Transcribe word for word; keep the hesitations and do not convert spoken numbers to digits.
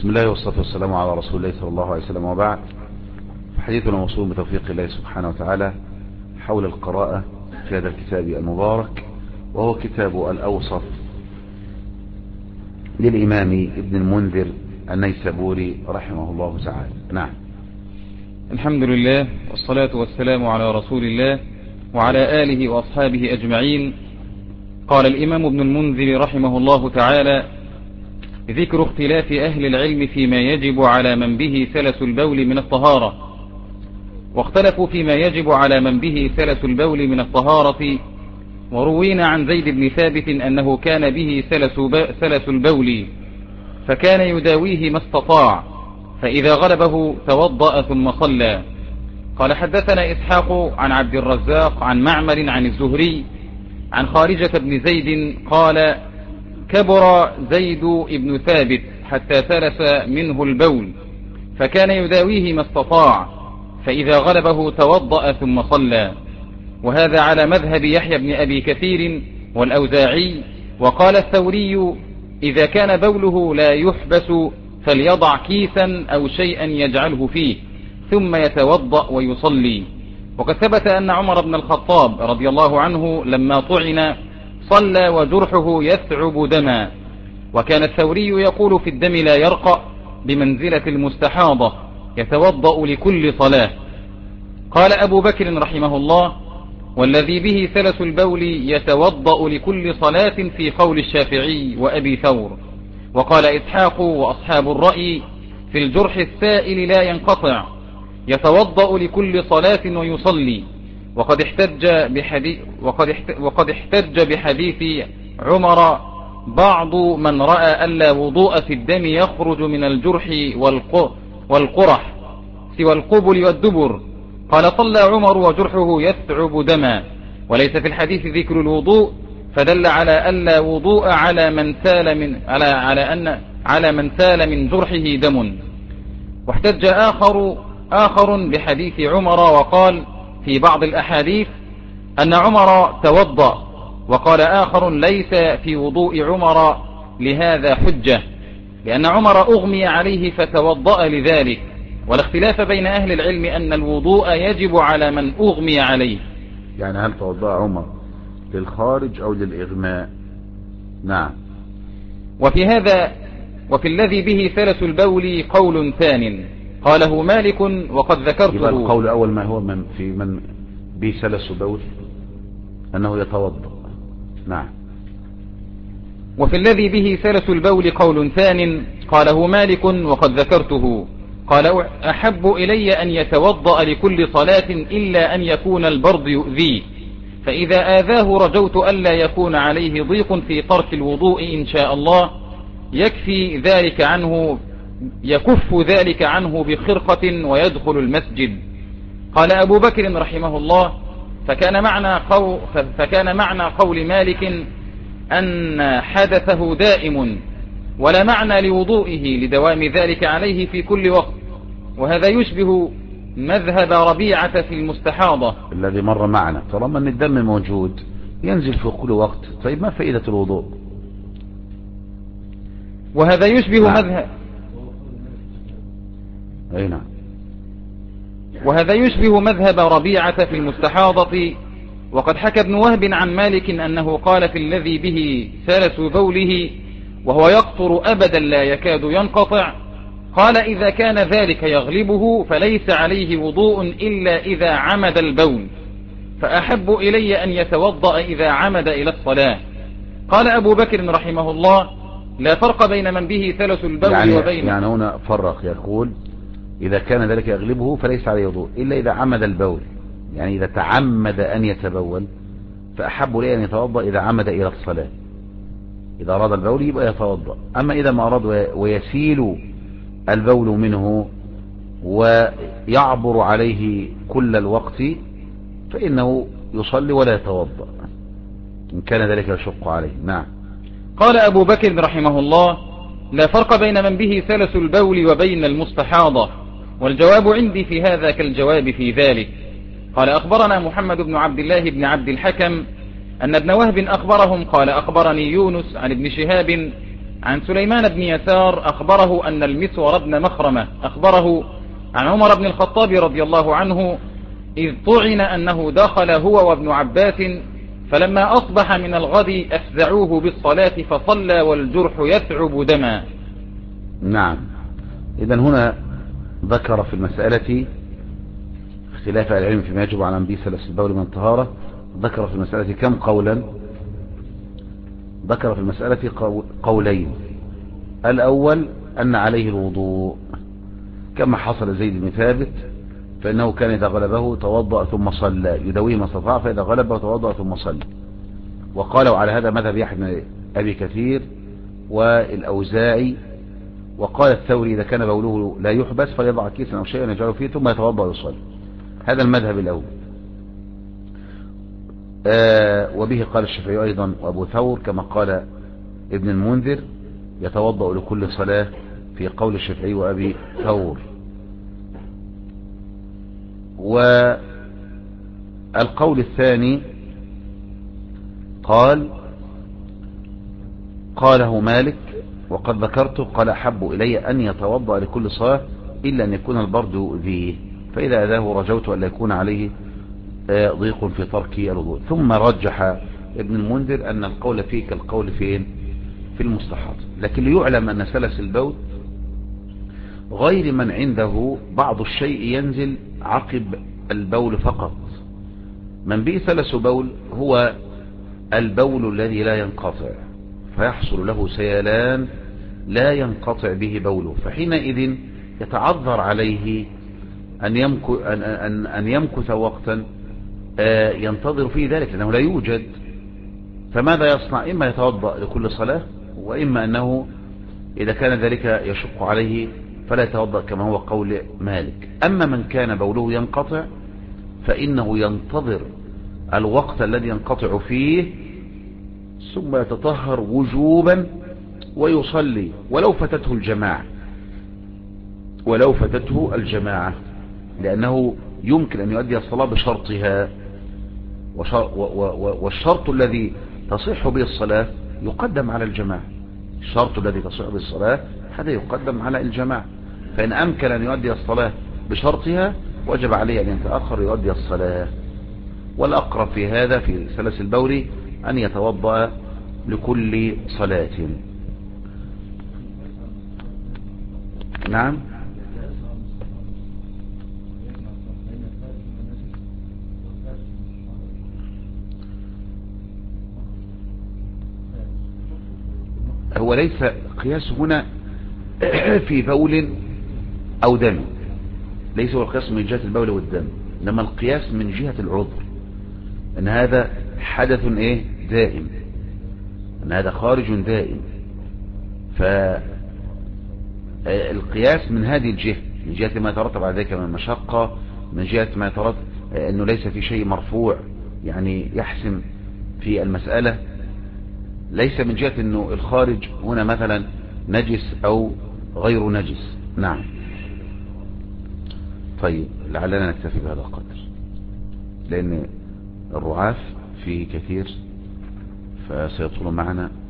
بسم الله والصلاة والسلام على رسول الله صلى الله عليه وسلم، وبعد. حديثنا موصول بتوفيق الله سبحانه وتعالى حول القراءة في هذا الكتاب المبارك، وهو كتاب الأوسط للإمام ابن المنذر النيسابوري رحمه الله تعالى. نعم. الحمد لله والصلاة والسلام على رسول الله وعلى آله وأصحابه أجمعين. قال الإمام ابن المنذر رحمه الله تعالى: ذكر اختلاف أهل العلم فيما يجب على من به سلس البول من الطهارة. واختلفوا فيما يجب على من به سلس البول من الطهارة. وروينا عن زيد بن ثابت أنه كان به سلس, سلس البول فكان يداويه ما استطاع، فإذا غلبه توضأ ثم صلى. قال: حدثنا إسحاق عن عبد الرزاق عن معمر عن الزهري عن خارجة بن زيد قال: كبر زيد بن ثابت حتى سلس منه البول فكان يداويه ما استطاع، فإذا غلبه توضأ ثم صلى. وهذا على مذهب يحيى بن أبي كثير والأوزاعي. وقال الثوري: إذا كان بوله لا يحبس فليضع كيسا أو شيئا يجعله فيه ثم يتوضأ ويصلي. وقد ثبت أن عمر بن الخطاب رضي الله عنه لما طعن صلى وجرحه يثعب دما، وكان الثوري يقول في الدم لا يرقى بمنزلة المستحاضة يتوضأ لكل صلاة. قال أبو بكر رحمه الله: والذي به سلس البول يتوضأ لكل صلاة في قول الشافعي وأبي ثور. وقال إسحاق وأصحاب الرأي: في الجرح السائل لا ينقطع يتوضأ لكل صلاة ويصلي. وقد احتج بحديث, وقد احتج وقد احتج بحديث عمر بعض من رأى ألا وضوء في الدم يخرج من الجرح والقرح سوى القبل والدبر. قال: صلى عمر وجرحه يثعب دما، وليس في الحديث ذكر الوضوء، فدل على ألا وضوء على من سال من على على أن على من سال من جرحه دم. واحتج آخر آخر بحديث عمر وقال في بعض الأحاديث أن عمر توضأ، وقال آخر ليس في وضوء عمر لهذا حجة، لأن عمر أغمي عليه فتوضأ لذلك. والاختلاف بين أهل العلم أن الوضوء يجب على من أغمي عليه. يعني هل توضأ عمر للخارج أو للإغماء؟ نعم. وفي هذا وفي الذي به سلس البول قول ثان قاله مالك وقد ذكرته. يبقى القول الأول ما هو من في من به سلس البول أنه يتوضأ. نعم. وفي الذي به سلس البول قول ثان قاله مالك وقد ذكرته. قال: أحب إلي أن يتوضأ لكل صلاة إلا أن يكون البرد يؤذيه، فإذا آذاه رجوت ألا يكون عليه ضيق في ترك الوضوء إن شاء الله يكفي ذلك عنه يكف ذلك عنه بخرقة ويدخل المسجد. قال أبو بكر رحمه الله: فكان معنى قول, فكان معنى قول مالك أن حدثه دائم ولا معنى لوضوئه لدوام ذلك عليه في كل وقت. وهذا يشبه مذهب ربيعة في المستحاضة الذي مر معنا. طالما أن الدم موجود ينزل في كل وقت، طيب ما فائدة الوضوء؟ وهذا يشبه نعم. مذهب أي نعم. وهذا يشبه مذهب ربيعة في المستحاضة. وقد حكى ابن وهب عن مالك أنه قال في الذي به سلس بوله وهو يقطر أبدا لا يكاد ينقطع، قال: إذا كان ذلك يغلبه فليس عليه وضوء إلا إذا عمد البول، فأحب إلي أن يتوضأ إذا عمد إلى الصلاة. قال أبو بكر رحمه الله: لا فرق بين من به سلس البول يعني وبين يعني هنا فرق، يقول إذا كان ذلك يغلبه فليس عليه وضوء إلا إذا عمد البول، يعني إذا تعمد أن يتبول فأحب لي أن يتوضأ إذا عمد إلى الصلاة. إذا أراد البول يبقى يتوضأ، أما إذا ما أراد ويسيل البول منه ويعبر عليه كل الوقت فإنه يصلي ولا يتوضأ إن كان ذلك يشق عليه. نعم. قال أبو بكر رحمه الله: لا فرق بين من به سلس البول وبين المستحاضة، والجواب عندي في هذا كالجواب في ذلك. قال: أخبرنا محمد بن عبد الله بن عبد الحكم أن ابن وهب أخبرهم قال: أخبرني يونس عن ابن شهاب عن سليمان بن يسار أخبره أن المسور بن مخرمة أخبره عن عمر بن الخطاب رضي الله عنه إذ طعن أنه دخل هو وابن عباس فلما أصبح من الغد أفزعوه بالصلاة فصلى والجرح يثعب دما. نعم. إذن هنا ذكر في المسألة اختلاف العلم فيما يجب على أنبي سلس البول من طهارة. ذكر في المسألة كم قولا؟ ذكر في المسألة قولين. الأول أن عليه الوضوء كما حصل زيد بن ثابت، فإنه كان إذا غلبه توضأ ثم صلى يدويه ما استطاع، فإذا غلبه توضأ ثم صلى. وقالوا على هذا مذهب يحيى بن أبي كثير والأوزاعي. وقال الثوري إذا كان بوله لا يحبس فليضع كيسا أو شيئا يجعله فيه ثم يتوضأ ويصلي. هذا المذهب الأول. آه وبه قال الشافعي أيضا وأبو ثور كما قال ابن المنذر يتوضأ لكل صلاة في قول الشافعي وأبي ثور. والقول الثاني قال قاله مالك وقد ذكرته قال أحب إلي أن يتوضأ لكل صلاة إلا أن يكون البرد يؤذيه، فإذا أذاه رجوت أن لا يكون عليه ضيق في ترك الوضوء. ثم رجح ابن المنذر أن القول فيه كالقول فين في المستحاض. لكن ليعلم أن سلس البول غير من عنده بعض الشيء ينزل عقب البول فقط. من به سلس بول هو البول الذي لا ينقطع فيحصل له سيلان لا ينقطع به بوله، فحينئذ يتعذر عليه أن يمكث, أن أن أن يمكث وقتا ينتظر فيه ذلك لأنه لا يوجد. فماذا يصنع؟ إما يتوضأ لكل صلاة، وإما أنه إذا كان ذلك يشق عليه فلا يتوضأ كما هو قول مالك. أما من كان بوله ينقطع فإنه ينتظر الوقت الذي ينقطع فيه ثم يتطهر وجوبا ويصلي ولو فتته الجماعة ولو فتته الجماعة لأنه يمكن أن يؤدي الصلاة بشرطها، والشرط الذي تصح به الصلاة يقدم على الجماعة. الشرط الذي تصح به الصلاة هذا يقدم على الجماعة، فإن أمكن أن يؤدي الصلاة بشرطها وجب عليه أن يتأخر يؤدي الصلاة. والأقرب في هذا في سلس البول أن يتوضأ لكل صلاة. نعم. هو ليس قياس هنا في بول أو دم، ليس هو القياس من جهة البول والدم، إنما القياس من جهة العذر، أن هذا حدث إيه دائم، أن هذا خارج دائم. فالقياس من هذه الجهة، من جهة ما يترتب على ذلك من المشقة، من جهة ما يترتب أنه ليس في شيء مرفوع يعني يحسم في المسألة، ليس من جهة أنه الخارج هنا مثلا نجس أو غير نجس. نعم. طيب لعلنا نكتفي بهذا القدر لأن الرعاف فيه كثير فسيطول معنا.